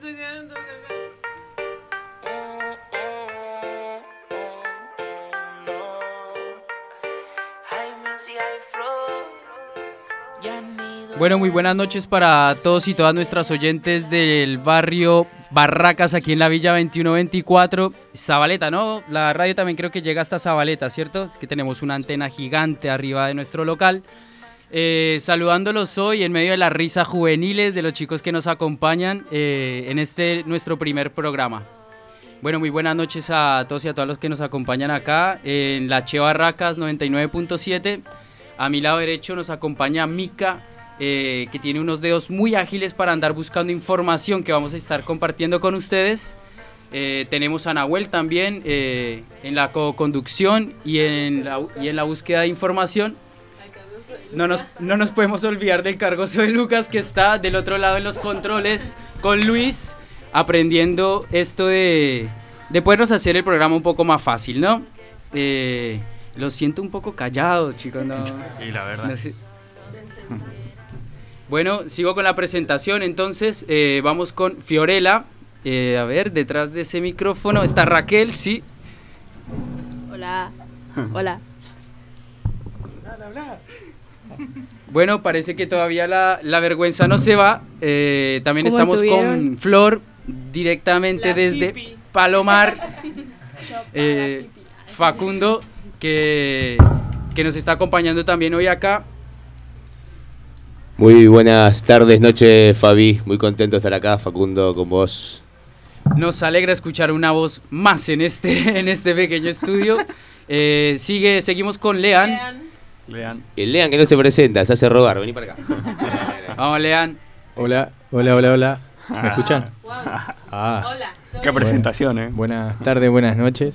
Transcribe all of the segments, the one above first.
Bueno, muy buenas noches para todos y todas nuestras oyentes del barrio Barracas, aquí en la Villa 2124, Zabaleta, ¿no? La radio también creo que llega hasta Zabaleta, ¿cierto? Es que tenemos una antena gigante arriba de nuestro local. Saludándolos hoy en medio de las risas juveniles de los chicos que nos acompañan en este nuestro primer programa. Bueno, muy buenas noches a todos y a todas los que nos acompañan acá en la Che Barracas 99.7. A mi lado derecho nos acompaña Mica, que tiene unos dedos muy ágiles para andar buscando información que vamos a estar compartiendo con ustedes. Tenemos a Nahuel también en la co-conducción y en la búsqueda de información. No nos podemos olvidar del cargoso de Lucas, que está del otro lado en los controles con Luis, aprendiendo esto de podernos hacer el programa un poco más fácil, ¿no? Los siento un poco callados, chicos, ¿no? Y la verdad. No sé. Bueno, sigo con la presentación, entonces vamos con Fiorella. A ver, detrás de ese micrófono está Raquel, sí. Hola. Hola. Bueno, parece que todavía la vergüenza no se va. También estamos estuvieron? con Flor, directamente La desde hippie. Palomar. Facundo, que nos está acompañando también hoy acá. Muy buenas tardes, noches, Fabi. Muy contento de estar acá, Facundo, con vos. Nos alegra escuchar una voz más en este pequeño estudio. Seguimos con Lean. Lean. El Lean que no se presenta, se hace robar. Vení para acá. Vamos, Lean. Hola. ¿Me escuchan? Wow. Ah, Hola. Qué presentación, ¿eh? buenas tardes, buenas noches.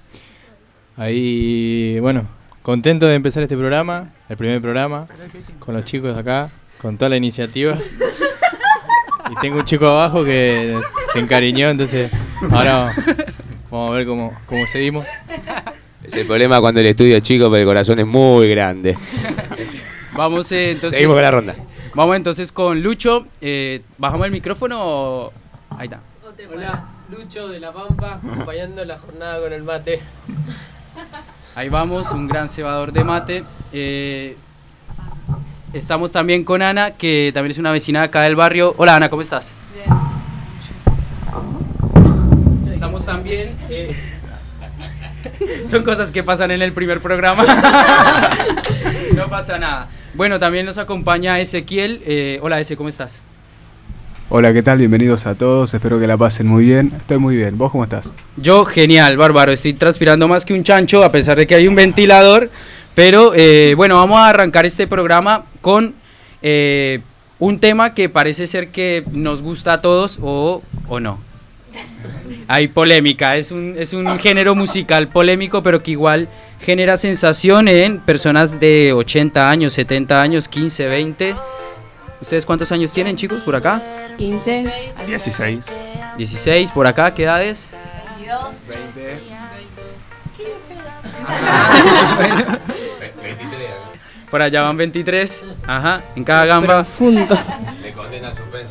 Ahí, bueno, contento de empezar este programa, el primer programa, con los chicos acá, con toda la iniciativa. Y tengo un chico abajo que se encariñó, entonces ahora vamos a ver cómo seguimos. Es el problema cuando el estudio es chico, pero el corazón es muy grande. Vamos entonces. Seguimos con la ronda. Vamos entonces con Lucho. ¿Bajamos el micrófono o...? Ahí está. O te Hola, Lucho de La Pampa, acompañando la jornada con el mate. Ahí vamos, un gran cebador de mate. Estamos también con Ana, que también es una vecina de acá del barrio. Hola, Ana, ¿cómo estás? Bien. Estamos también... Son cosas que pasan en el primer programa. No pasa nada. Bueno, también nos acompaña Ezequiel. Hola, Eze, ¿cómo estás? Hola, ¿qué tal? Bienvenidos a todos, espero que la pasen muy bien. Estoy muy bien, ¿vos cómo estás? Yo, genial, bárbaro. Estoy transpirando más que un chancho, a pesar de que hay un ventilador. Pero, bueno, vamos a arrancar este programa con un tema que parece ser que nos gusta a todos o no. Hay polémica, es un género musical polémico, pero que igual genera sensación en personas de 80 años, 70 años, 15, 20. ¿Ustedes cuántos años tienen, chicos, por acá? 15. 16. 16, por acá, ¿qué edades? 22. 23. Por allá van 23, ajá, en cada gamba. Profundo. Le condena al suspenso.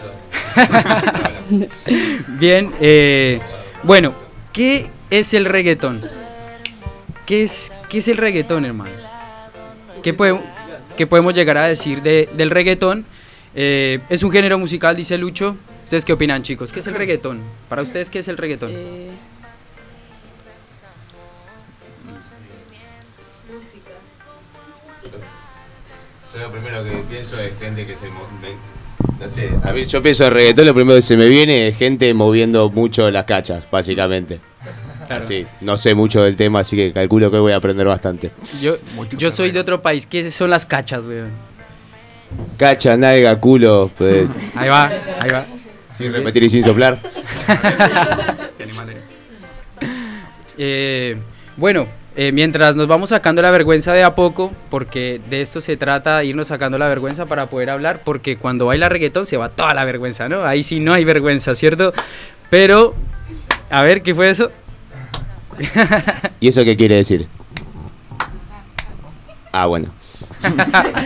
Bien, bueno, ¿qué es el reggaetón? ¿Qué es el reggaetón, hermano? ¿Qué podemos llegar a decir del reggaetón? Es un género musical, dice Lucho. ¿Ustedes qué opinan, chicos? ¿Qué es el reggaetón? Para ustedes, ¿qué es el reggaetón? Música. Yo lo primero que pienso es gente que se... No sé, a mí yo pienso en reggaetón, lo primero que se me viene es gente moviendo mucho las cachas, básicamente. Claro. Así, no sé mucho del tema, así que calculo que voy a aprender bastante. Yo soy de otro país. ¿Qué son las cachas, weón? Cacha, nalga, culo, pues, Ahí va. sin repetir y sin soplar. Qué animales. Bueno, mientras nos vamos sacando la vergüenza de a poco, porque de esto se trata, irnos sacando la vergüenza para poder hablar, porque cuando baila reggaetón se va toda la vergüenza, ¿no? Ahí sí no hay vergüenza, ¿cierto? Pero, a ver, ¿qué fue eso? ¿Y eso qué quiere decir? Ah, bueno.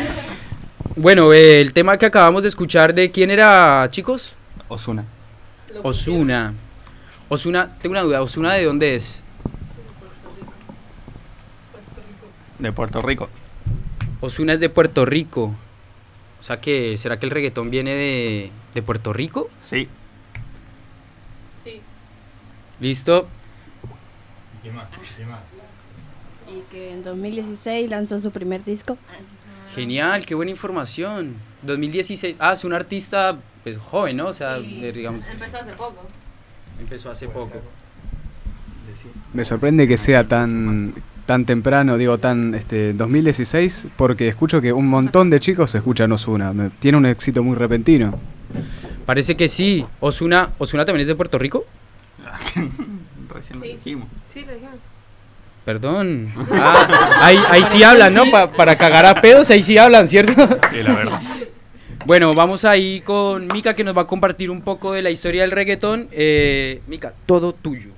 Bueno, el tema que acabamos de escuchar, ¿de quién era, chicos? Ozuna. Ozuna. Ozuna, tengo una duda, ¿Ozuna de dónde es? De Puerto Rico. Ozuna es de Puerto Rico. O sea que, ¿será que el reggaetón viene de Puerto Rico? Sí. Sí. Listo. ¿Qué más? Y que en 2016 lanzó su primer disco. Genial, qué buena información. 2016. Ah, es un artista pues, joven, ¿no? O sea, digamos, Empezó hace poco. empezó hace poco. Me sorprende que sea tan temprano, digo, 2016, porque escucho que un montón de chicos escuchan Ozuna. Tiene un éxito muy repentino. Parece que sí. Ozuna también es de Puerto Rico. Recién lo Sí. dijimos. Sí, lo dijimos. Perdón. Ah, ahí sí hablan, ¿no? Para cagar a pedos, ahí sí hablan, ¿cierto? Sí, la verdad. Bueno, vamos ahí con Mika, que nos va a compartir un poco de la historia del reggaetón. Mika, todo tuyo.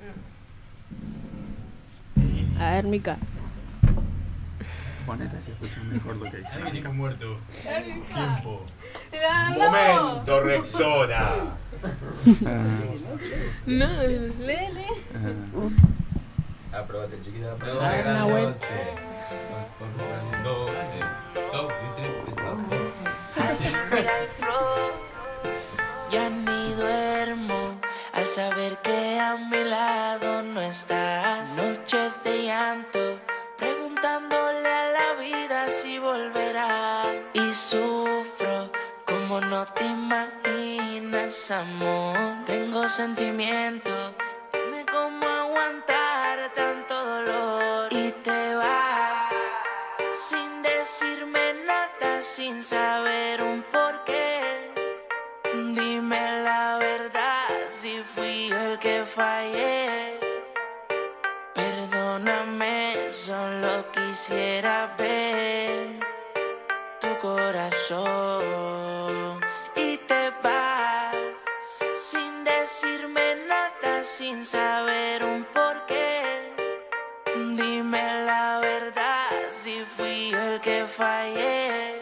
A ver, Mika. Ponete si escuchas mejor lo que dice. muerto. Tiempo. Momento, Rexona. No, léele. Aprobate, chiquita. A ver, Nahuel. Ya ni duermo al saber que a mi lado no estás. Noches de llanto, preguntándole a la vida si volverá. Y sufro como no te imaginas, amor. Tengo sentimiento, dime cómo aguantar tanto dolor. Y te vas sin decirme nada, sin saber un porqué. Dime la verdad, si fui yo el que fallé. Perdóname, solo quisiera ver tu corazón. Y te vas sin decirme nada, sin saber un porqué. Dime la verdad, si fui yo el que fallé.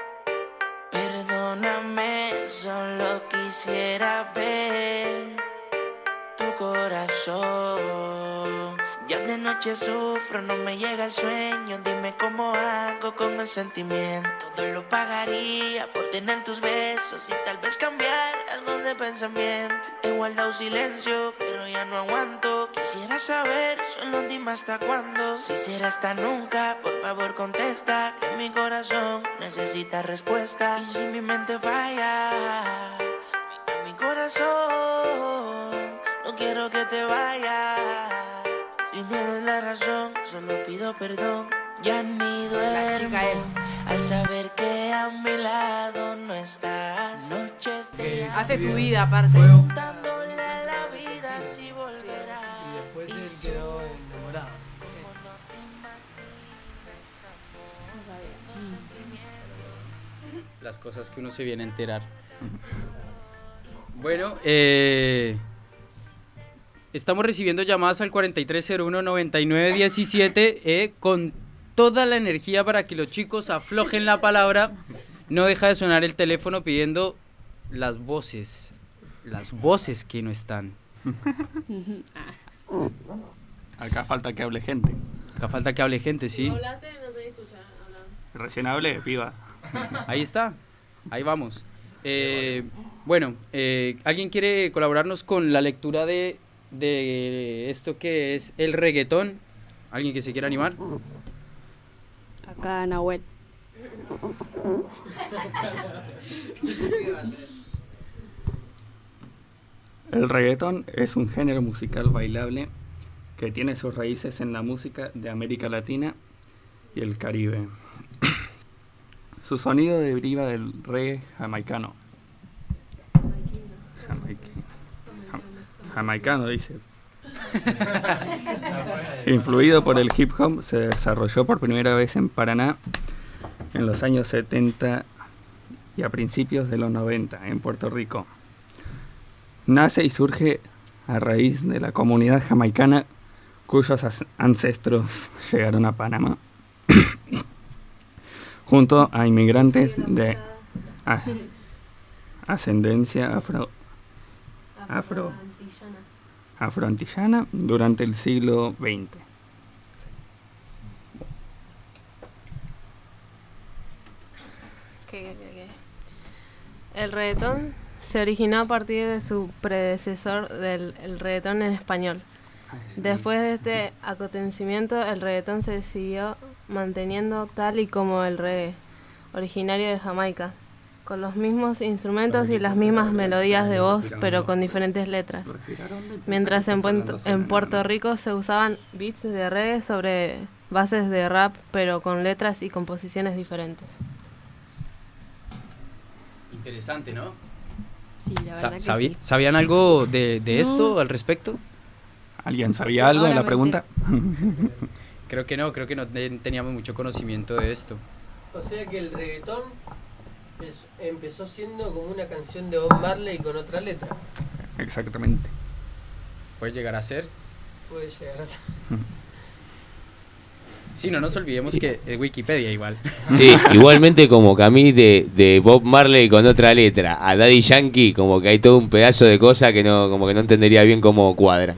Perdóname, solo quisiera ver tu corazón. Ya de noche sufro, no me llega el sueño. Dime cómo hago con el sentimiento. Todo lo pagaría por tener tus besos y tal vez cambiar algo de pensamiento. He guardado silencio, pero ya no aguanto. Quisiera saber, solo dime hasta cuándo. Si será hasta nunca, por favor contesta. Que mi corazón necesita respuesta. Y si mi mente falla, mira mi corazón, no quiero que te vayas. Si tienes la razón, solo pido perdón. Ya ni duermo al saber que a mi lado no estás. Noches de Hace tu vida aparte. preguntándole a la vida si volverá. Y después él quedó enamorado. Como no te imaginas, amor. Las cosas que uno se viene a enterar. Bueno, estamos recibiendo llamadas al 4301-9917 con toda la energía para que los chicos aflojen la palabra. No deja de sonar el teléfono pidiendo las voces que no están. Acá falta que hable gente. Acá falta que hable gente, ¿sí? Hablaste, no te escuchar hablando. Recién hablé, piba. Ahí está, ahí vamos. Bueno, ¿alguien quiere colaborarnos con la lectura de esto que es el reggaetón? ¿Alguien que se quiera animar? Acá, Nahuel. El reggaetón es un género musical bailable que tiene sus raíces en la música de América Latina y el Caribe. Su sonido deriva del reggae jamaicano. Jamaicano, dice. Influido por el hip hop, se desarrolló por primera vez en Paraná en los años 70 y a principios de los 90 en Puerto Rico. Nace y surge a raíz de la comunidad jamaicana cuyos ancestros llegaron a Panamá junto a inmigrantes de ascendencia afroantillana durante el siglo XX. El reggaetón se originó a partir de su predecesor del reggaetón en español. Después de este acontecimiento, el reggaetón se siguió manteniendo tal y como el reggae, originario de Jamaica, con los mismos instrumentos y las mismas melodías de voz, pero con diferentes letras. Mientras en Puerto Rico se usaban beats de reggae sobre bases de rap, pero con letras y composiciones diferentes. Interesante, ¿no? Sí, la verdad que sí. ¿Sabían algo de esto al respecto? ¿Alguien sabía algo de la pregunta? Creo que no teníamos mucho conocimiento de esto. O sea que el reggaetón empezó siendo como una canción de Bob Marley con otra letra. Exactamente. ¿Puede llegar a ser? Puede llegar a ser. Sí, no nos olvidemos que es Wikipedia igual. Sí, igualmente como que a mí de Bob Marley con otra letra a Daddy Yankee, como que hay todo un pedazo de cosa que no entendería bien cómo cuadran.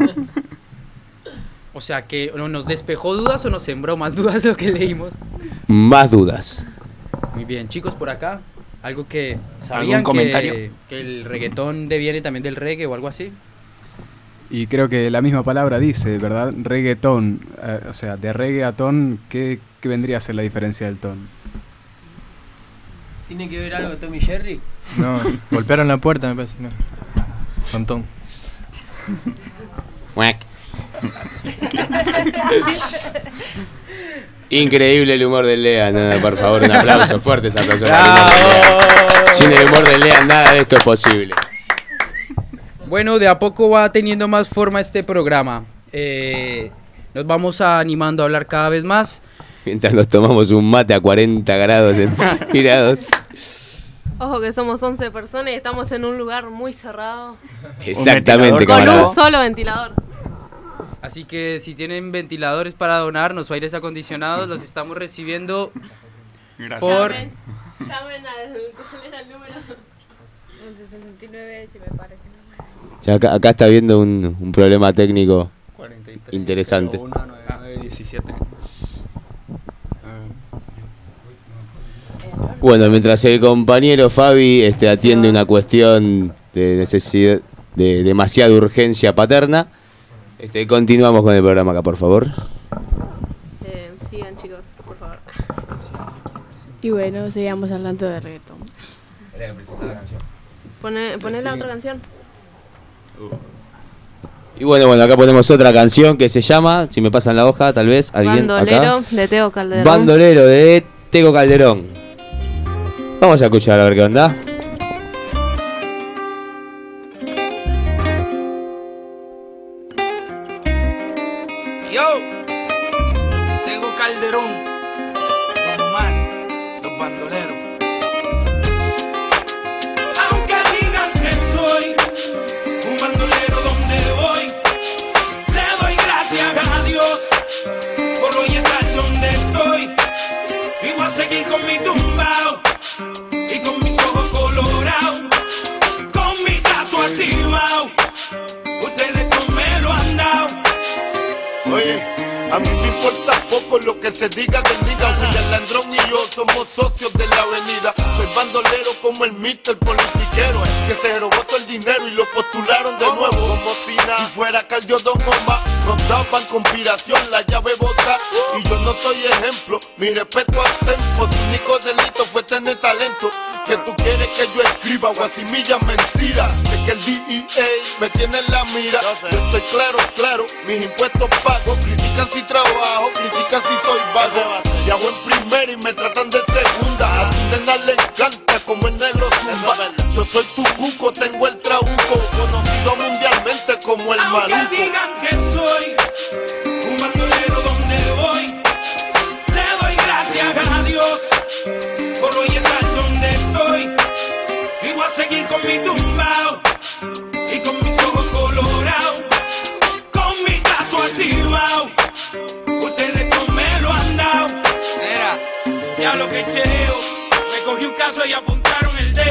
O sea, que nos despejó dudas o nos sembró más dudas lo que leímos. Más dudas. Muy bien, chicos, por acá, algo que sabían que el reggaetón deviene también del reggae o algo así. Y creo que la misma palabra dice, ¿verdad? Reggaetón. O sea, de reggae a ton, ¿qué vendría a ser la diferencia del ton? ¿Tiene que ver algo con Tommy Jerry? No, golpearon la puerta, me parece, no. Con Tom. Increíble el humor de Lea. No, por favor, un aplauso fuerte a esa persona. Sin el humor de Lea, nada de esto es posible. Bueno, de a poco va teniendo más forma este programa. Nos vamos animando a hablar cada vez más. Mientras nos tomamos un mate a 40 grados centígrados. Ojo que somos 11 personas y estamos en un lugar muy cerrado. Exactamente, con camarada. un solo ventilador. Así que si tienen ventiladores para donarnos o aires acondicionados, los estamos recibiendo. Gracias. Llamen ¿cuál era el número? 1169, si me parece. Ya acá está habiendo un problema técnico 43, interesante. 01, 99, 17. Bueno, mientras el compañero Fabi atiende una cuestión de necesidad, de demasiada urgencia paterna, continuamos con el programa acá, por favor. Sigan, chicos, por favor. Y bueno, seguíamos hablando de reggaetón. Poné la otra canción. Y bueno, acá ponemos otra canción que se llama, si me pasan la hoja, tal vez, alguien Bandolero acá. de Tego Calderón. Bandolero de Tego Calderón. Vamos a escuchar a ver qué onda. Yo, Tego Calderón, Don Omar, los bandoleros. Aunque digan que soy un bandolero donde voy, le doy gracias a Dios por hoy estar donde estoy. Y voy a seguir con mi tumbao y con mis ojos colorados, con mi gato activado. Ustedes no me lo han dado. Oye, a mí me importa poco lo que se diga del liga. William Landrón y yo somos socios de la avenida. Soy bandolero como el Mr. politiquero, que se robó todo el dinero y lo postularon de nuevo. Como si fuera Caldio Don Omar, nos daban conspiración, la llave bota. Y yo no soy ejemplo, mi respeto al tempo. Su único delito fue tener talento. Que tú quieres que yo escriba guasimilla mentira. Es que el DEA me tiene en la mira. Yo estoy claro, mis impuestos pago. Critican si trabajo, critican si soy vago. Y hago en primera y me tratan de segunda. A tu nena le encanta como el negro zumba. Yo soy tu cuco, tengo el trabuco, conocido mundialmente como el maluco. Aunque digan que soy un bandolero donde voy, le doy gracias a Dios por hoy estar donde estoy. Y voy a seguir con mi tumbao y con mis ojos colorados, con mi gato activado. Ustedes no me lo han dado. Mira, ya lo que cheo, me cogí un caso y apuntaron el dedo. Ya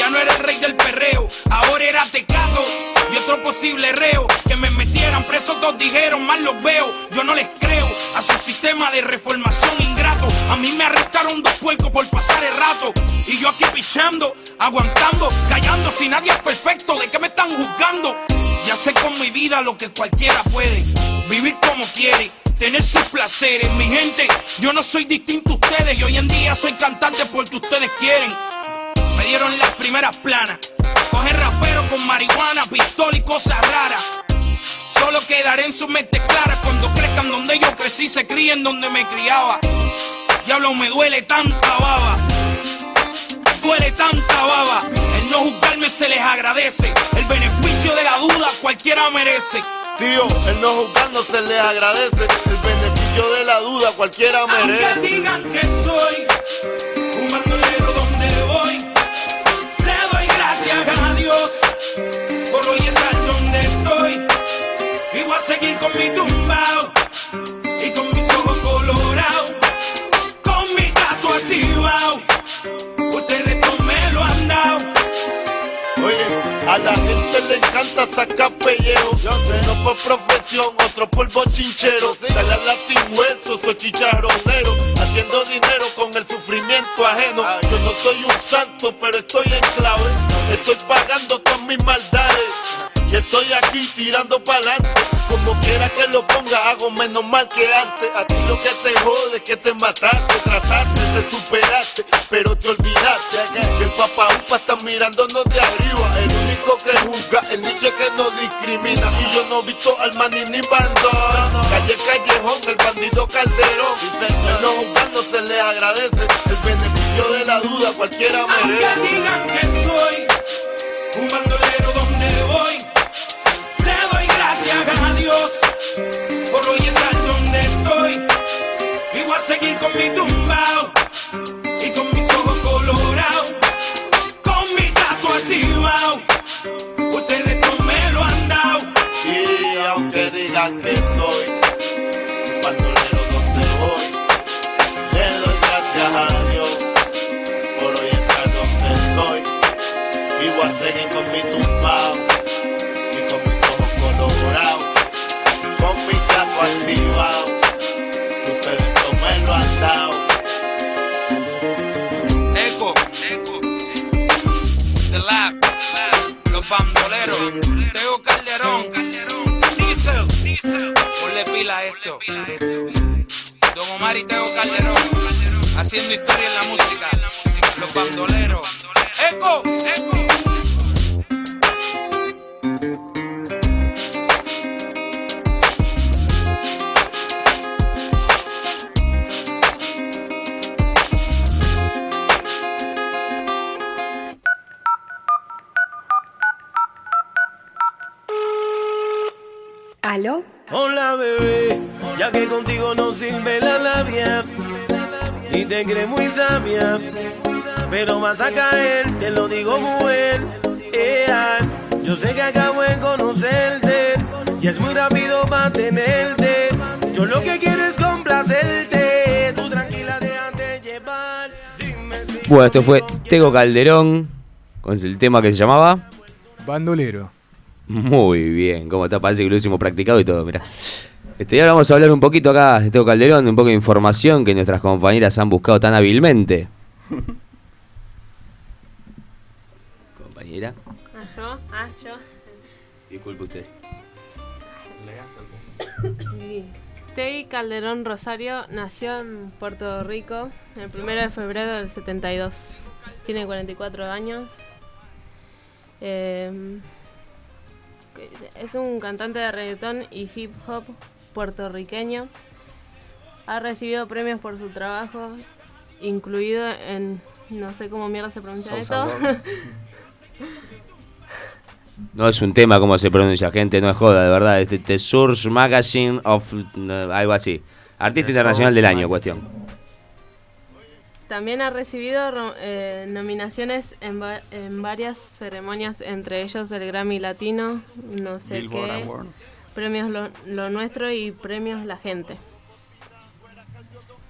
Ya no era el rey del perreo, ahora era Tecato y otro posible reo. Que me metieran preso, todos dijeron, mal los veo. Yo no les creo a su sistema de reformación ingrato. A mí me arrestaron 2 puercos por pasar el rato. Y yo aquí pichando, aguantando, callando. Si nadie es perfecto, ¿de qué me están juzgando? Ya sé con mi vida lo que cualquiera puede. Vivir como quiere, tener sus placeres. Mi gente, yo no soy distinto a ustedes. Y hoy en día soy cantante porque ustedes quieren. Me dieron las primeras planas. Coger rapero con marihuana, pistola y cosas raras. Solo quedaré en sus mentes claras. Cuando crezcan donde yo crecí, se críen donde me criaba. Diablo, me duele tanta baba. Duele tanta baba. El no juzgarme se les agradece. El beneficio de la duda cualquiera merece. Tío, el no juzgar no se les agradece. El beneficio de la duda cualquiera merece. Aunque digan que soy un bandolero donde voy, le doy gracias a Dios por hoy estar donde estoy. Y voy a seguir con mi tumbao y con mis ojos colorados, con mi gato activado. Ustedes no me lo han dado. Oye, a la gente le encanta sacar pellejo. Uno por profesión, otro por bochinchero. Dale a Latin hueso, soy chicharronero. Haciendo dinero con el sufrimiento ajeno. Yo no soy un santo, pero estoy en clave. Estoy pagando con mis maldades. Y estoy aquí tirando pa'lante. Como quiera que lo ponga, hago menos mal que antes. A ti lo que te jode es que te mataste. Trataste de superarte, pero te olvidaste que el papá upa está mirándonos de arriba. El único que juzga, el nicho que no discrimina. Y yo no he visto al maní ni bandón. Calle Callejón, el bandido Calderón. El no juzgando se le agradece. El beneficio de la duda cualquiera merece. Aunque digan que soy un bandolero donde voy, le doy gracias a Dios por hoy estar donde estoy. Y voy a seguir con mi tumbao y con mis ojos colorados, con mi gato activado. Ustedes no me lo han dado. Y aunque digan que soy un bandolero donde voy, le doy gracias a Dios por hoy estar donde estoy. Y voy a seguir con mi tumbao y con mis ojos colorados, con mi gato activado. Ustedes no me lo han dado. Eco, The Lab, los bandoleros, Teo Calderón, Diesel, ponle pila a esto. Don Omar y Teo Calderón, haciendo historia en la música, los bandoleros. Eco. ¿Aló? Hola bebé, ya que contigo no sirve la labia y te crees muy sabia, pero vas a caer, te lo digo mujer. Yo sé que acabo de conocerte y es muy rápido para tenerte. Yo lo que quiero es complacerte, tú tranquila déjate llevar. Dime si Bueno, esto fue Tego Calderón con el tema que se llamaba Bandolero. Muy bien, como está, parece que lo hicimos practicado y todo, mira. Y ahora vamos a hablar un poquito acá de Tego Calderón, un poco de información que nuestras compañeras han buscado tan hábilmente. Compañera. Yo. Disculpe usted. Tei Calderón Rosario nació en Puerto Rico el 1 de febrero del 72. Tiene 44 años. Es un cantante de reggaetón y hip hop puertorriqueño. Ha recibido premios por su trabajo, incluido en... no sé cómo mierda se pronuncia esto. No es un tema como se pronuncia, gente, no es joda, de verdad. The Source Magazine of... algo así. Artista Internacional del Año, cuestión. También ha recibido nominaciones en varias ceremonias, entre ellos el Grammy Latino, no sé Billboard qué, Awards. premios Lo Nuestro y premios La Gente.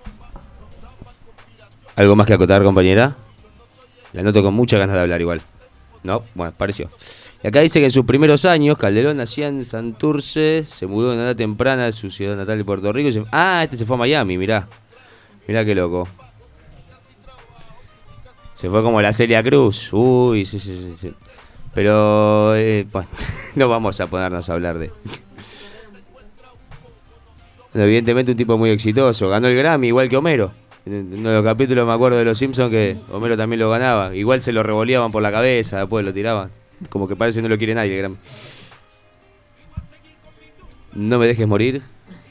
¿Algo más que acotar, compañera? La noto con muchas ganas de hablar igual. No, bueno, pareció. Y acá dice que en sus primeros años, Calderón nacía en Santurce, se mudó en edad temprana de su ciudad natal de Puerto Rico. Este se fue a Miami, mirá. Mirá qué loco. Se fue como la Celia Cruz. Uy, sí. Pero, bueno, no vamos a ponernos a hablar de... Evidentemente un tipo muy exitoso. Ganó el Grammy, igual que Homero. En uno de los capítulos me acuerdo de Los Simpsons que Homero también lo ganaba. Igual se lo revoleaban por la cabeza, después lo tiraban. Como que parece que no lo quiere nadie el Grammy. No me dejes morir.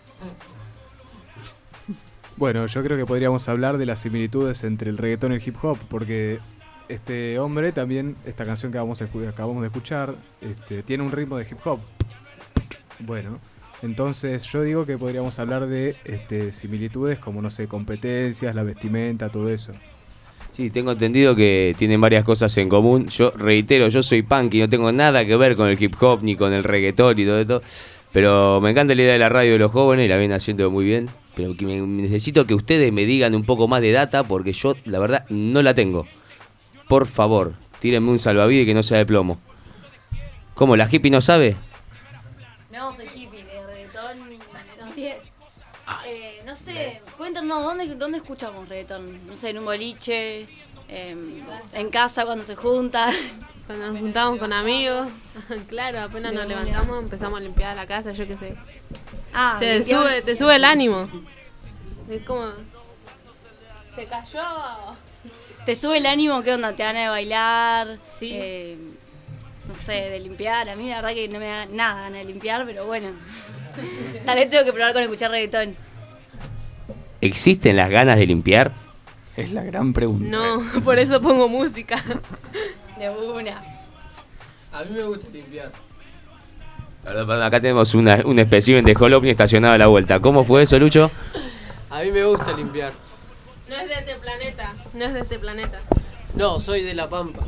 Bueno, yo creo que podríamos hablar de las similitudes entre el reggaetón y el hip hop, porque este hombre también, esta canción que acabamos de escuchar, tiene un ritmo de hip hop. Bueno, entonces yo digo que podríamos hablar de similitudes como, no sé, competencias, la vestimenta, todo eso. Sí, tengo entendido que tienen varias cosas en común. Yo reitero, yo soy punk y no tengo nada que ver con el hip hop ni con el reggaetón y todo esto. Pero me encanta la idea de la radio de los jóvenes y la vienen haciendo muy bien. Pero necesito que ustedes me digan un poco más de data porque yo, la verdad, no la tengo. Por favor, tírenme un salvavidas y que no sea de plomo. ¿Cómo, la hippie no sabe? No, soy hippie, de reggaetón, los 10. No sé, cuéntanos, ¿dónde escuchamos reggaetón? No sé, en un boliche, en casa cuando se junta. Cuando nos juntamos con amigos, claro, apenas nos levantamos, empezamos a limpiar la casa, yo qué sé. Te sube el ánimo. Es como... ¿Se cayó? ¿Te sube el ánimo? ¿Qué onda? ¿Te dan de bailar? Sí. No sé, de limpiar. A mí la verdad que no me da nada ganas de limpiar, pero bueno. Tal vez tengo que probar con escuchar reggaetón. ¿Existen las ganas de limpiar? Es la gran pregunta. No, por eso pongo música. De una. A mí me gusta limpiar. Acá tenemos un espécimen de Holopni estacionado a la vuelta. ¿Cómo fue eso, Lucho? A mí me gusta limpiar. No es de este planeta. No es de este planeta. No, soy de La Pampa.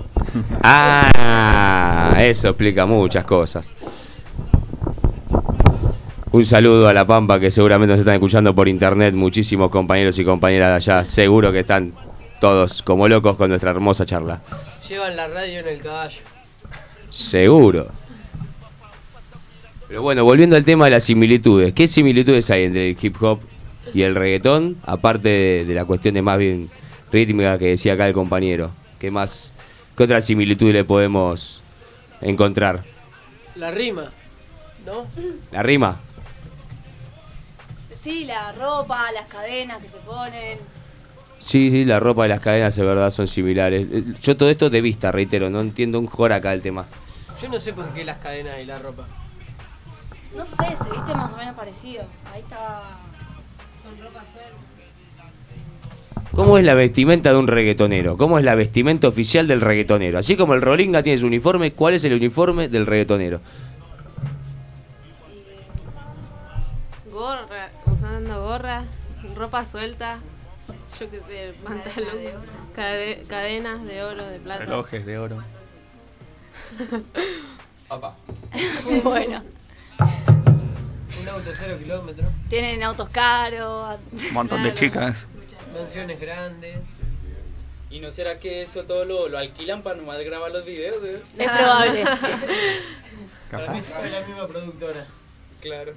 Eso explica muchas cosas. Un saludo a La Pampa, que seguramente nos están escuchando por internet. Muchísimos compañeros y compañeras de allá. Seguro que están todos como locos con nuestra hermosa charla. Llevan la radio en el caballo. Seguro. Pero bueno, volviendo al tema de las similitudes. ¿Qué similitudes hay entre el hip hop y el reggaetón? Aparte de la cuestión de más bien rítmica que decía acá el compañero. ¿Qué otra similitud le podemos encontrar? La rima, ¿no? ¿La rima? Sí, la ropa, las cadenas que se ponen. Sí, la ropa y las cadenas de verdad son similares. Yo todo esto de vista, reitero, no entiendo un jor acá el tema. Yo no sé por qué las cadenas y la ropa. No sé, se viste más o menos parecido. Ahí está con ropa suelta. ¿Cómo es la vestimenta de un reggaetonero? ¿Cómo es la vestimenta oficial del reggaetonero? Así como el Rolinga tiene su uniforme, ¿cuál es el uniforme del reggaetonero? Gorra, usando gorra, ropa suelta, yo qué sé, pantalón, cadenas de oro, de plata. Relojes de oro. Opa. Bueno. Un auto 0 kilómetros. Tienen autos caros. Un montón de chicas. Mansiones grandes. ¿Y no será que eso todo lo alquilan para nomás grabar los videos? Es probable. Para mí es la misma productora. Claro.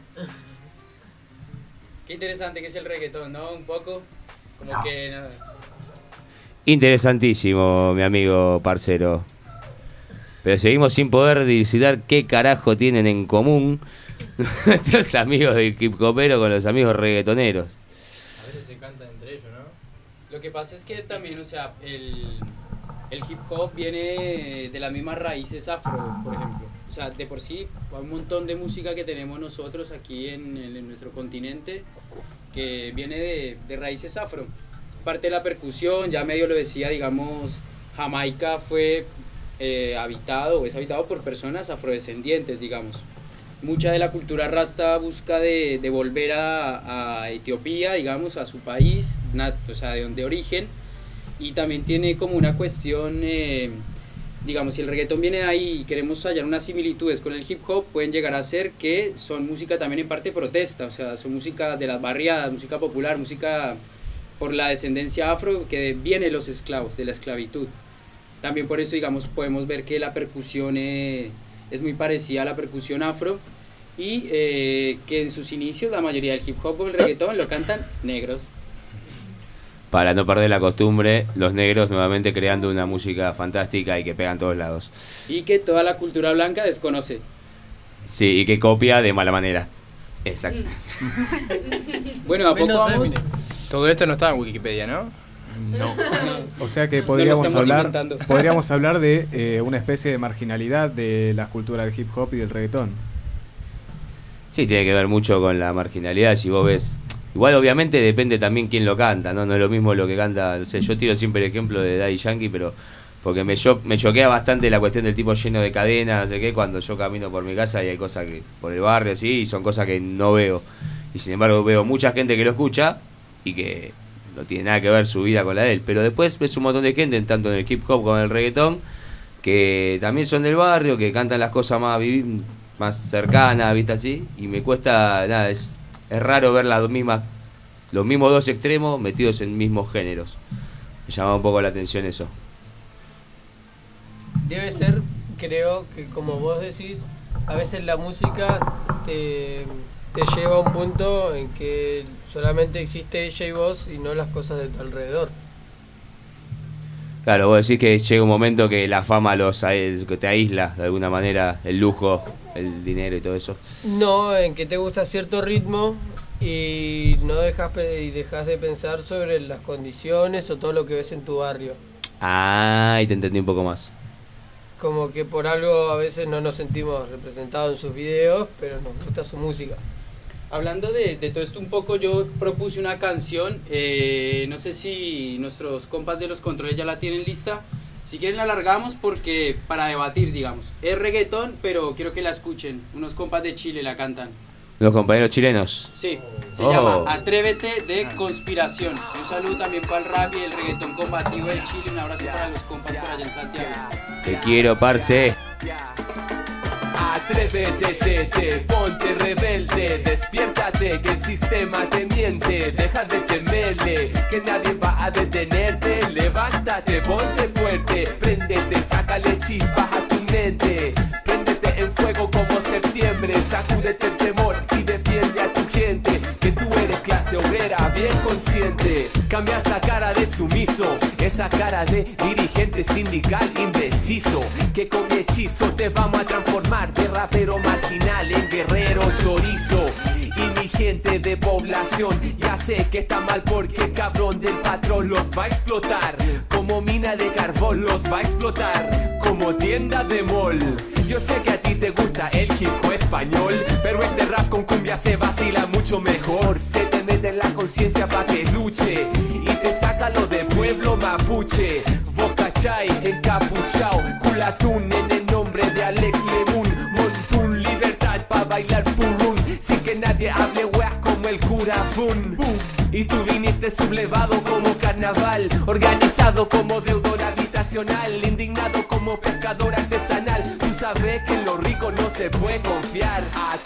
Qué interesante que es el reggaetón, ¿no? Un poco. Como que... No. Interesantísimo, mi amigo parcero. Pero seguimos sin poder dilucidar qué carajo tienen en común nuestros amigos del hip hopero con los amigos reggaetoneros. A veces se cantan entre ellos, ¿no? Lo que pasa es que también, o sea, el hip hop viene de las mismas raíces afro, por ejemplo. O sea, de por sí, hay un montón de música que tenemos nosotros aquí en nuestro continente que viene de raíces afro. Parte de la percusión, ya medio lo decía, digamos, Jamaica fue habitado o es habitado por personas afrodescendientes, digamos. Mucha de la cultura rasta busca de volver a Etiopía, digamos, a su país, o sea, de donde origen, y también tiene como una cuestión, digamos, si el reggaetón viene de ahí y queremos hallar unas similitudes con el hip hop, pueden llegar a ser que son música también en parte protesta, o sea, son música de las barriadas, música popular, música por la descendencia afro que viene de los esclavos, de la esclavitud. También por eso, digamos, podemos ver que la percusión es muy parecida a la percusión afro y que en sus inicios la mayoría del hip hop o el reggaetón lo cantan negros. Para no perder la costumbre, los negros nuevamente creando una música fantástica y que pega en todos lados. Y que toda la cultura blanca desconoce. Sí, y que copia de mala manera. Exacto. Bueno, ¿a poco vamos? Todo esto no está en Wikipedia, ¿no? No. O sea que No podríamos lo estamos hablar de una especie de marginalidad de la cultura del hip hop y del reggaetón. Sí, tiene que ver mucho con la marginalidad, si vos ves. Igual obviamente depende también quién lo canta, ¿no? No es lo mismo lo que canta, no sé, yo tiro siempre el ejemplo de Daddy Yankee, pero porque me choquea bastante la cuestión del tipo lleno de cadenas, no sé qué, cuando yo camino por mi casa y hay cosas que por el barrio así, y son cosas que no veo. Y sin embargo veo mucha gente que lo escucha y que no tiene nada que ver su vida con la de él. Pero después ves un montón de gente, tanto en el hip hop como en el reggaetón, que también son del barrio, que cantan las cosas más cercanas, ¿viste así? Y me cuesta, nada, es raro ver los mismos dos extremos metidos en mismos géneros. Me llama un poco la atención eso. Debe ser, creo que como vos decís, a veces la música te lleva a un punto en que solamente existe ella y vos y no las cosas de tu alrededor. Claro, vos decís que llega un momento que la fama que te aísla de alguna manera, el lujo, el dinero y todo eso. No, en que te gusta cierto ritmo y no dejas de pensar sobre las condiciones o todo lo que ves en tu barrio. Ah, y te entendí un poco más. Como que por algo a veces no nos sentimos representados en sus videos, pero nos gusta su música. Hablando de todo esto un poco, yo propuse una canción, no sé si nuestros compas de los controles ya la tienen lista. Si quieren la alargamos porque para debatir, digamos. Es reggaetón, pero quiero que la escuchen. Unos compas de Chile la cantan. ¿Los compañeros chilenos? Sí, se llama Atrévete de Conspiración. Un saludo también para el rap y el reggaetón combativo de Chile. Un abrazo para los compas por allá en Santiago. Te quiero, parce. Atrévete, ponte rebelde, despiértate que el sistema te miente, deja de temerle, que nadie va a detenerte, levántate, ponte fuerte, préndete, sácale chispas a tu mente, préndete en fuego como septiembre, sacúdete el temor y defiende a tu gente, que tú eres clase obrera bien consciente, cambia esa cara de sumiso, esa cara de dirigente sindical indeciso, que con mi hechizo te vamos a transformar de rapero marginal en guerrero chorizo. Y mi gente de población ya sé que está mal porque el cabrón del patrón los va a explotar. Como mina de carbón los va a explotar. Como tienda de mall. Yo sé que a ti te gusta el hip hop español, pero este rap con cumbia se vacila mucho mejor. Se te mete en la conciencia pa' que luche y te saca lo de pueblo mapuche. Vos cachai, encapuchao, culatún en el nombre de Alex Lemun. Montún, libertad pa' bailar purrún, sin que nadie hable weas como el cura Fun. Y tú viniste sublevado como carnaval, organizado como deudor habitacional, indignado como pescador artesanal. Tú sabes que en lo rico no se puede confiar.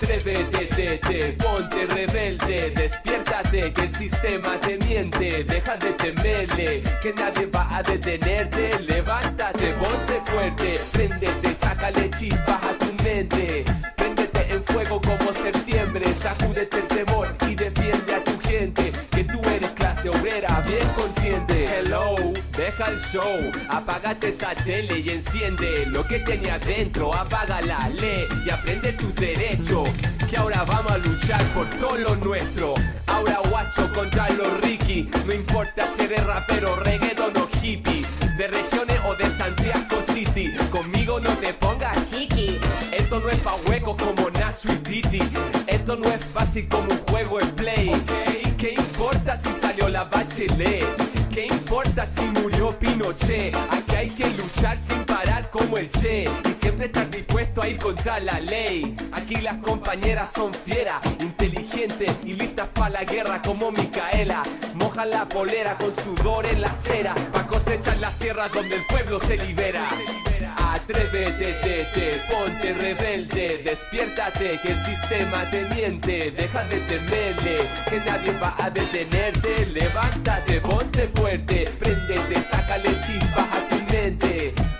Atrévete, ponte rebelde, despiértate que el sistema te miente, deja de temerle, que nadie va a detenerte, levántate, ponte fuerte, préndete, sácale chispas a tu mente, préndete en fuego como septiembre, sacúdete el temor y defiende a tu gente, que tú eres clase obrera bien consciente. Hello, deja el show, apágate esa tele y enciende lo que tenía dentro, apágala, lee y aprende tus derechos, que ahora vamos a luchar por todo lo nuestro. Ahora guacho contra los Ricky, no importa si eres rapero, reggaeton o hippie, de regiones o de Santiago City, conmigo no te pongas chiqui. Esto no es pa' huecos como Nacho y Diti, esto no es fácil como un juego en play. ¿Qué importa si salió la Bachelet? ¿Qué importa si murió Pinochet? Aquí hay que luchar sin parar como el Che, y siempre estar dispuesto a ir contra la ley. Aquí las compañeras son fieras, inteligentes y listas para la guerra como Micaela. Mojan la polera con sudor en la acera, pa' cosechar las tierras donde el pueblo se libera. Atrévete, ponte rebelde, despiértate que el sistema te miente, deja de temerle, que nadie va a detenerte, levántate, ponte fuerte, préndete, sácale chispas a tu mente,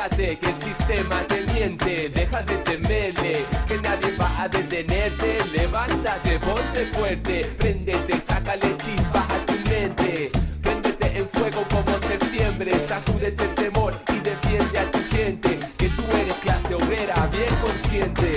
despiértate que el sistema te miente. Deja de temerle, que nadie va a detenerte. Levántate, ponte fuerte, préndete, sácale chispas a tu mente. Préndete en fuego como septiembre, sacúdete el temor y defiende a tu gente. Que tú eres clase obrera bien consciente.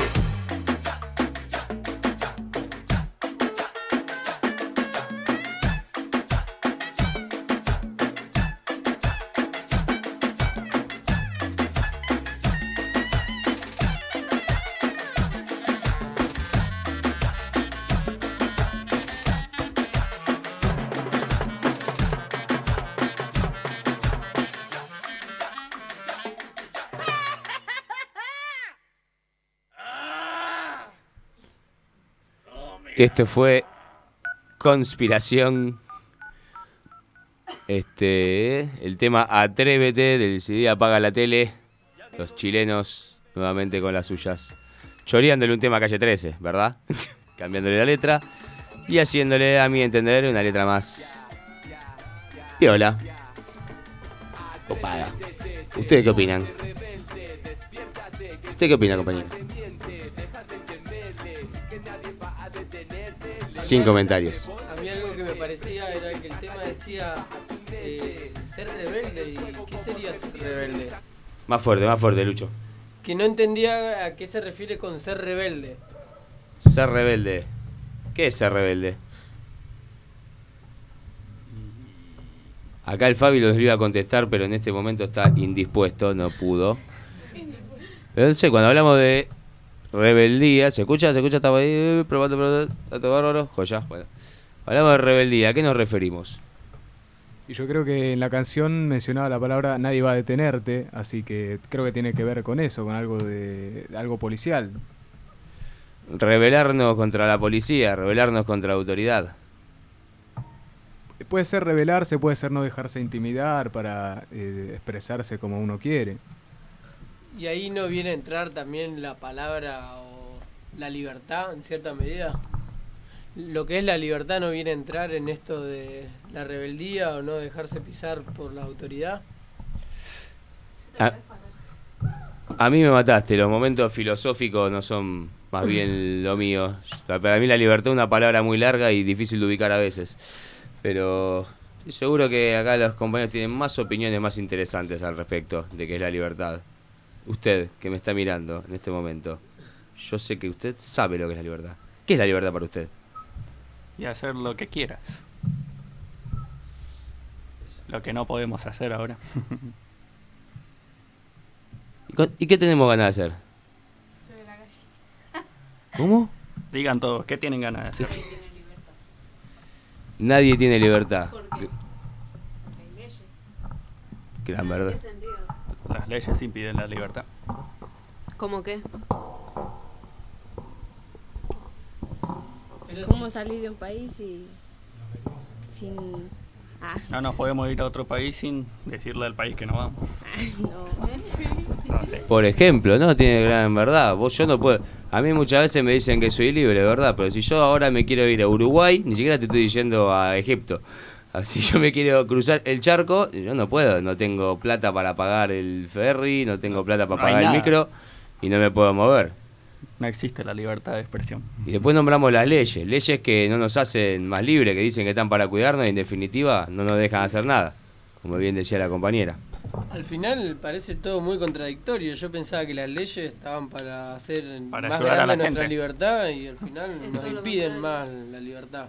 Esto fue Conspiración. El tema Atrévete del CD Apaga la Tele. Los chilenos nuevamente con las suyas. Choreándole un tema a Calle 13, ¿verdad? Cambiándole la letra. Y haciéndole, a mi entender, una letra más piola. Copada. ¿Ustedes qué opinan? ¿Usted qué opina, compañero? Sin comentarios. A mí algo que me parecía era que el tema decía ser rebelde. ¿Y qué sería ser rebelde? Más fuerte, Lucho. Que no entendía a qué se refiere con ser rebelde. Ser rebelde. ¿Qué es ser rebelde? Acá el Fabi los iba a contestar, pero en este momento está indispuesto, no pudo. Pero no sé, cuando hablamos de rebeldía, ¿se escucha? Estaba ahí, probando, dato bárbaro, joya, bueno. Hablamos de rebeldía, ¿a qué nos referimos? Y yo creo que en la canción mencionaba la palabra nadie va a detenerte, así que creo que tiene que ver con eso, con algo policial. Rebelarnos contra la policía, rebelarnos contra la autoridad. Puede ser rebelarse, puede ser no dejarse intimidar para expresarse como uno quiere. Y ahí no viene a entrar también la palabra o la libertad en cierta medida. Lo que es la libertad no viene a entrar en esto de la rebeldía o no dejarse pisar por la autoridad. A mí me mataste, los momentos filosóficos no son más bien lo mío. Para mí la libertad es una palabra muy larga y difícil de ubicar a veces. Pero estoy seguro que acá los compañeros tienen más opiniones más interesantes al respecto de qué es la libertad. Usted, que me está mirando en este momento, yo sé que usted sabe lo que es la libertad. ¿Qué es la libertad para usted? Y hacer lo que quieras. Lo que no podemos hacer ahora. ¿Y qué tenemos ganas de hacer? ¿Cómo? Digan todos, ¿qué tienen ganas de hacer? Nadie tiene libertad. ¿Por qué? Hay leyes. Gran verdad. ¿En qué sentido? Las leyes impiden la libertad. ¿Cómo qué? ¿Cómo salir de un país y sin... No nos podemos ir a otro país sin decirle al país que no vamos. No sé. Por ejemplo, no tiene gran verdad. Yo no puedo. A mí muchas veces me dicen que soy libre, ¿verdad? Pero si yo ahora me quiero ir a Uruguay, ni siquiera te estoy diciendo a Egipto. Si yo me quiero cruzar el charco, yo no puedo. No tengo plata para pagar el ferry, no tengo plata para pagar el micro y no me puedo mover. No existe la libertad de expresión. Y después nombramos las leyes que no nos hacen más libres, que dicen que están para cuidarnos y en definitiva no nos dejan hacer nada, como bien decía la compañera. Al final parece todo muy contradictorio. Yo pensaba que las leyes estaban para hacer para más ayudar grande a la nuestra gente. libertad y al final Es nos todo lo impiden contrario. más la libertad.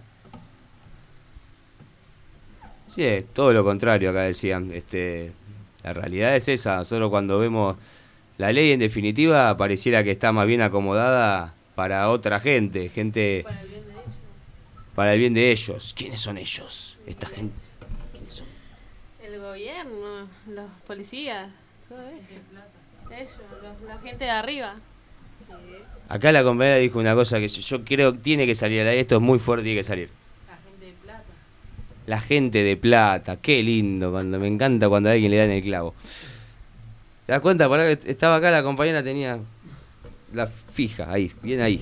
Sí, es todo lo contrario acá decían. La realidad es esa. Nosotros cuando vemos la ley en definitiva pareciera que está más bien acomodada para otra gente. Para el bien de ellos. Para el bien de ellos. ¿Quiénes son ellos? Esta gente. ¿Quiénes son? El gobierno, los policías, todo eso. Ellos, la gente de arriba. Sí. Acá la compañera dijo una cosa que yo creo que tiene que salir al aire. Esto es muy fuerte, tiene que salir. La gente de plata. La gente de plata, qué lindo, me encanta cuando a alguien le dan el clavo. ¿Te das cuenta? Para que estaba acá la compañera, tenía la fija, ahí, bien ahí.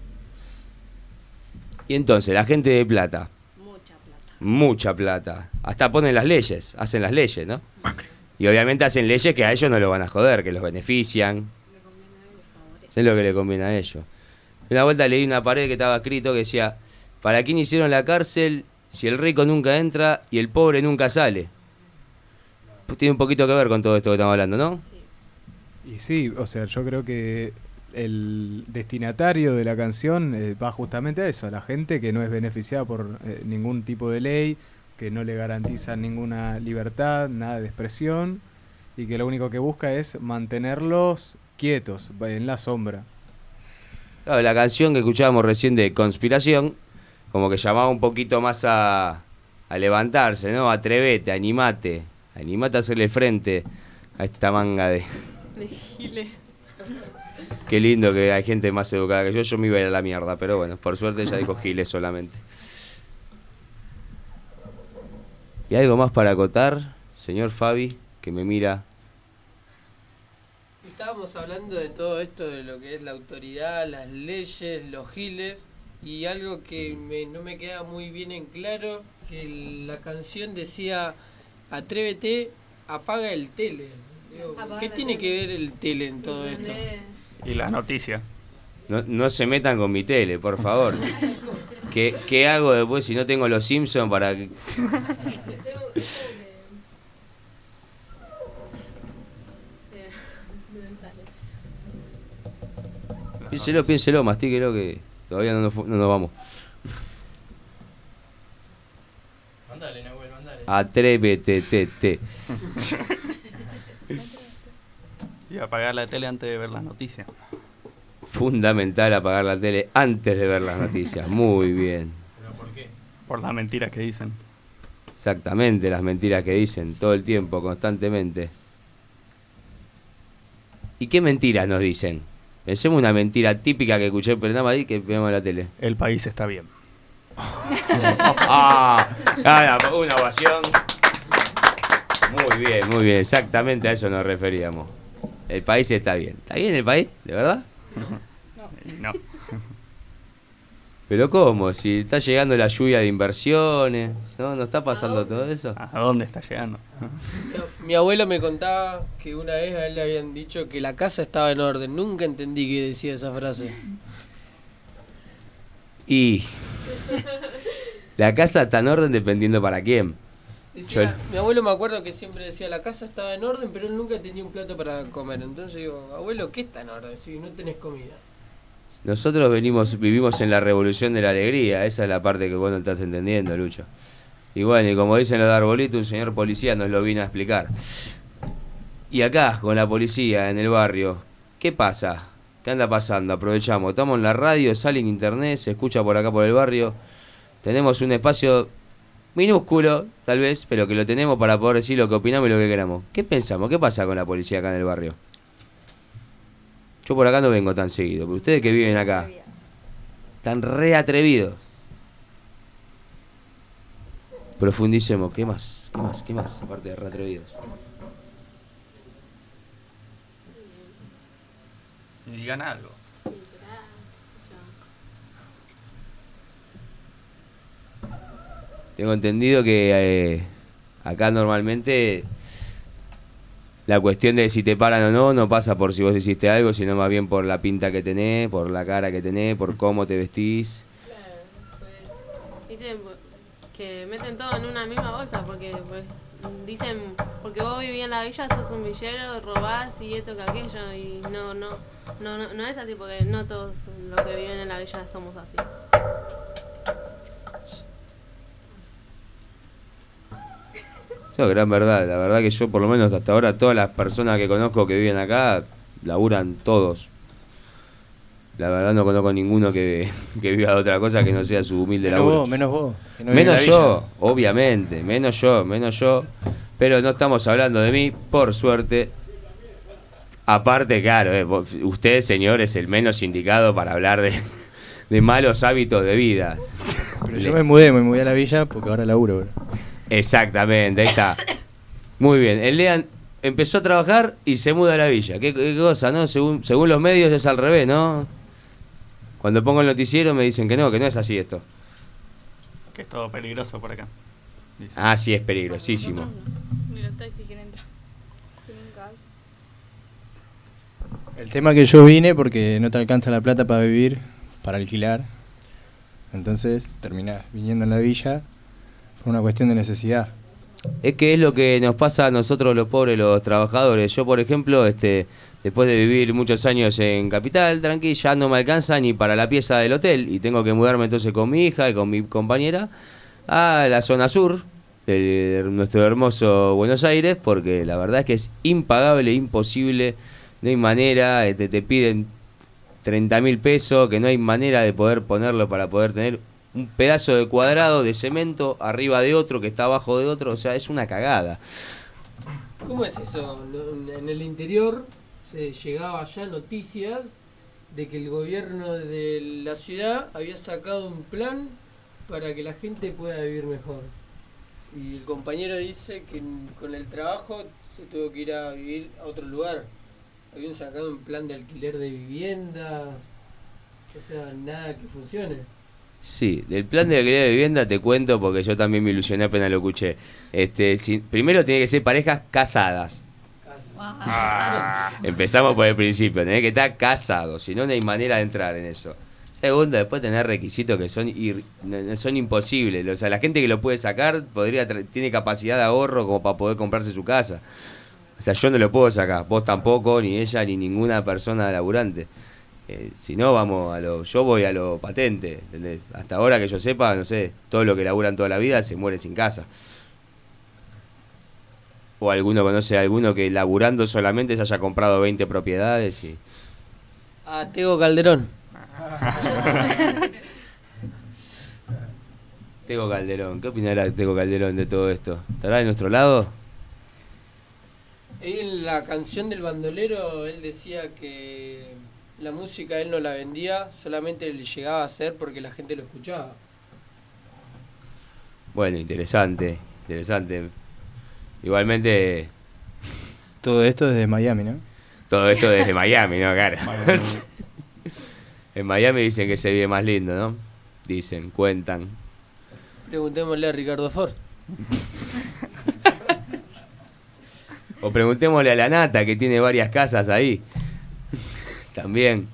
Y entonces, la gente de plata. Mucha plata. Mucha plata. Hasta ponen las leyes, hacen las leyes, ¿no? Y obviamente hacen leyes que a ellos no lo van a joder, que los benefician. Es lo que le conviene a ellos. Una vuelta leí una pared que estaba escrito que decía: ¿para quién hicieron la cárcel si el rico nunca entra y el pobre nunca sale? Pues tiene un poquito que ver con todo esto que estamos hablando, ¿no? Y sí, o sea, yo creo que el destinatario de la canción va justamente a eso, a la gente que no es beneficiada por ningún tipo de ley, que no le garantiza ninguna libertad, nada de expresión, y que lo único que busca es mantenerlos quietos, en la sombra. Claro, la canción que escuchábamos recién de Conspiración, como que llamaba un poquito más a levantarse, ¿no? Atrevete, animate a hacerle frente a esta manga de giles. Qué lindo que hay gente más educada que yo me iba a ir a la mierda, pero bueno, por suerte ya dijo giles solamente. ¿Y algo más para acotar, señor Fabi, que me mira? Estábamos hablando de todo esto, de lo que es la autoridad, las leyes, los giles, y algo que no me queda muy bien en claro, que la canción decía: atrévete, apaga el tele. Digo, ¿qué tiene que ver el tele en todo esto? Y las noticias. No se metan con mi tele, por favor. ¿Qué hago después si no tengo los Simpsons para que... Piénselo, mastíquelo, que todavía no nos vamos. Mandale, Nahuel, mandale. Atrévete. Y apagar la tele antes de ver las noticias. Fundamental apagar la tele antes de ver las noticias. Muy bien. ¿Pero por qué? Por las mentiras que dicen. Exactamente, las mentiras que dicen todo el tiempo, constantemente. ¿Y qué mentiras nos dicen? Pensemos una mentira típica que escuché, pero nada más ahí que veamos en la tele. El país está bien. Una ovación. Muy bien, exactamente a eso nos referíamos. El país está bien. ¿Está bien el país? ¿De verdad? No. ¿Pero cómo? Si está llegando la lluvia de inversiones, ¿no está pasando todo eso? ¿A dónde está llegando? Mi abuelo me contaba que una vez a él le habían dicho que la casa estaba en orden. Nunca entendí qué decía esa frase. Y la casa está en orden dependiendo para quién. Decía, mi abuelo me acuerdo que siempre decía: la casa estaba en orden, pero él nunca tenía un plato para comer. Entonces digo: abuelo, ¿qué está en orden si no tenés comida? Nosotros vivimos en la revolución de la alegría. Esa es la parte que vos no estás entendiendo, Lucho. Y bueno, y como dicen los de Arbolito, un señor policía nos lo vino a explicar. Y acá, con la policía en el barrio, ¿qué pasa? ¿Qué anda pasando? Aprovechamos, estamos en la radio, sale en internet, se escucha por acá por el barrio. Tenemos un espacio minúsculo, tal vez, pero que lo tenemos para poder decir lo que opinamos y lo que queramos. ¿Qué pensamos? ¿Qué pasa con la policía acá en el barrio? Yo por acá no vengo tan seguido, pero ustedes que viven acá, están re atrevidos. Profundicemos, ¿qué más? Aparte de re atrevidos. Y digan algo. Tengo entendido que acá normalmente la cuestión de si te paran o no pasa por si vos hiciste algo, sino más bien por la pinta que tenés, por la cara que tenés, por cómo te vestís. Claro, pues dicen que meten todo en una misma bolsa porque pues, dicen, porque vos vivís en la villa, sos un villero, robás y esto que aquello, y no es así, porque no todos los que viven en la villa somos así. Eso es gran verdad, la verdad que yo por lo menos hasta ahora todas las personas que conozco que viven acá laburan todos. La verdad no conozco ninguno que viva de otra cosa que no sea su humilde laburo. Menos vos. Que no menos vive en la yo, villa. obviamente, menos yo. Pero no estamos hablando de mí, por suerte. Aparte, claro, usted, señor, es el menos indicado para hablar de malos hábitos de vida. Pero yo me mudé a la villa porque ahora laburo, bro. Exactamente, ahí está. Muy bien, el Lean empezó a trabajar y se muda a la villa. ¿Qué cosa, no? Según los medios es al revés, ¿no? Cuando pongo el noticiero me dicen que no es así esto. Que es todo peligroso por acá. Dice. Ah, sí, es peligrosísimo. Ni los taxis quieren entrar. El tema que yo vine porque no te alcanza la plata para vivir, para alquilar. Entonces terminás viniendo en la villa por una cuestión de necesidad. Es que es lo que nos pasa a nosotros los pobres, los trabajadores. Yo, por ejemplo, después de vivir muchos años en Capital, tranqui, ya no me alcanza ni para la pieza del hotel y tengo que mudarme entonces con mi hija y con mi compañera a la zona sur de nuestro hermoso Buenos Aires, porque la verdad es que es impagable, imposible, no hay manera, te piden 30.000 pesos, que no hay manera de poder ponerlo para poder tener un pedazo de cuadrado de cemento arriba de otro que está abajo de otro, o sea, es una cagada. ¿Cómo es eso? En el interior se llegaba ya noticias de que el gobierno de la ciudad había sacado un plan para que la gente pueda vivir mejor. Y el compañero dice que con el trabajo se tuvo que ir a vivir a otro lugar. Habían sacado un plan de alquiler de viviendas, o sea, nada que funcione. Sí, del plan de alquiler de vivienda te cuento porque yo también me ilusioné apenas lo escuché. Primero tiene que ser parejas casadas. Empezamos por el principio, tenés que estar casados, si no, no hay manera de entrar en eso. Segundo, después tener requisitos que son imposibles. O sea, la gente que lo puede sacar tiene capacidad de ahorro como para poder comprarse su casa. O sea, yo no lo puedo sacar, vos tampoco, ni ella, ni ninguna persona laburante. Si no, yo voy a lo patente, ¿entendés? Hasta ahora que yo sepa, no sé, todo lo que laburan toda la vida se muere sin casa. O alguno conoce a alguno que laburando solamente se haya comprado 20 propiedades y... Ah, Tego Calderón. Tego Calderón, ¿qué opinará Tego Calderón de todo esto? ¿Estará de nuestro lado? En la canción del bandolero, él decía que la música él no la vendía, solamente le llegaba a hacer porque la gente lo escuchaba. Bueno, interesante. Igualmente... Todo esto desde Miami, ¿no? Todo esto desde Miami, ¿no? Claro. En Miami dicen que se vive más lindo, ¿no? Dicen, cuentan. Preguntémosle a Ricardo Ford. O preguntémosle a la Nata, que tiene varias casas ahí. También.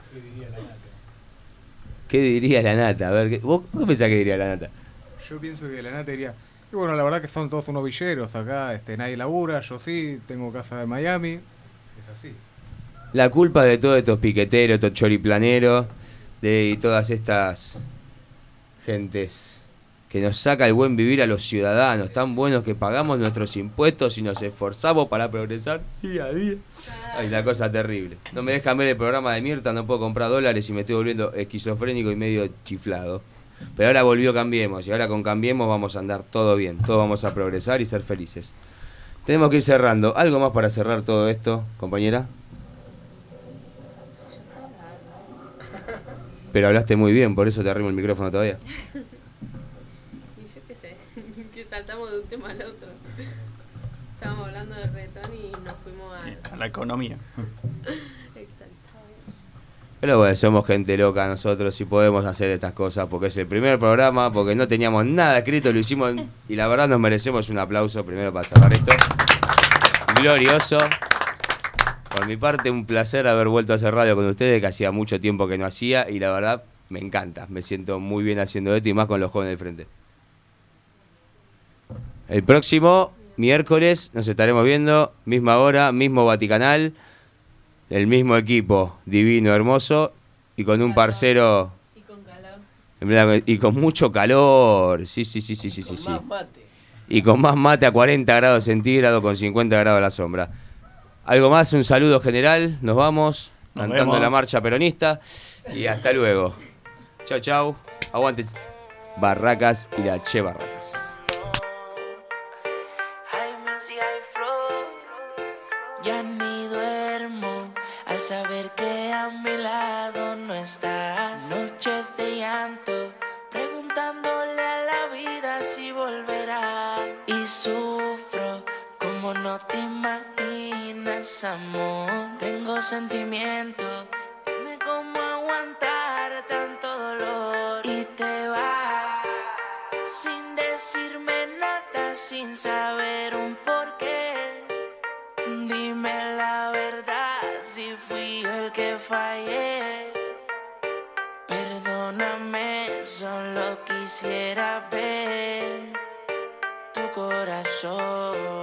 ¿Qué diría la Nata? A ver, ¿vos qué pensás que diría la Nata? Yo pienso que la Nata diría, y bueno, la verdad que son todos unos villeros acá, nadie labura, yo sí, tengo casa en Miami, es así. La culpa de todos estos piqueteros, estos choriplaneros, y todas estas gentes que nos saca el buen vivir a los ciudadanos, tan buenos que pagamos nuestros impuestos y nos esforzamos para progresar día a día. Ay, la cosa terrible. No me dejan ver el programa de Mirta, no puedo comprar dólares y me estoy volviendo esquizofrénico y medio chiflado. Pero ahora volvió Cambiemos y ahora con Cambiemos vamos a andar todo bien, todos vamos a progresar y ser felices. Tenemos que ir cerrando. ¿Algo más para cerrar todo esto, compañera? Pero hablaste muy bien, por eso te arrimo el micrófono todavía. Y yo qué sé, que saltamos de un tema al otro. Estábamos hablando de reggaetón y nos fuimos a la economía. Exacto. Pero bueno, somos gente loca nosotros y podemos hacer estas cosas porque es el primer programa, porque no teníamos nada escrito, lo hicimos y la verdad nos merecemos un aplauso primero para cerrar esto. Glorioso. Por mi parte, un placer haber vuelto a hacer radio con ustedes, que hacía mucho tiempo que no hacía, y la verdad, me encanta. Me siento muy bien haciendo esto y más con los jóvenes del frente. El próximo miércoles nos estaremos viendo, misma hora, mismo Vaticanal, el mismo equipo, divino, hermoso, y con un parcero... Y con calor. En verdad, y con mucho calor, sí. Más mate. Y con más mate a 40 grados centígrados, con 50 grados a la sombra. Algo más, un saludo general, nos vamos, cantando la marcha peronista y hasta luego. Chau, aguante Barracas y la Che Barracas. Ya ni duermo al saber que a mi lado no estás. Noches de llanto, preguntándole a la vida si volverá. Y sufro como no te imaginas, amor. Tengo sentimiento, dime cómo aguantar tanto dolor. Y te vas sin decirme nada, sin saber un porqué. Dime la verdad, si fui quisiera ver tu corazón.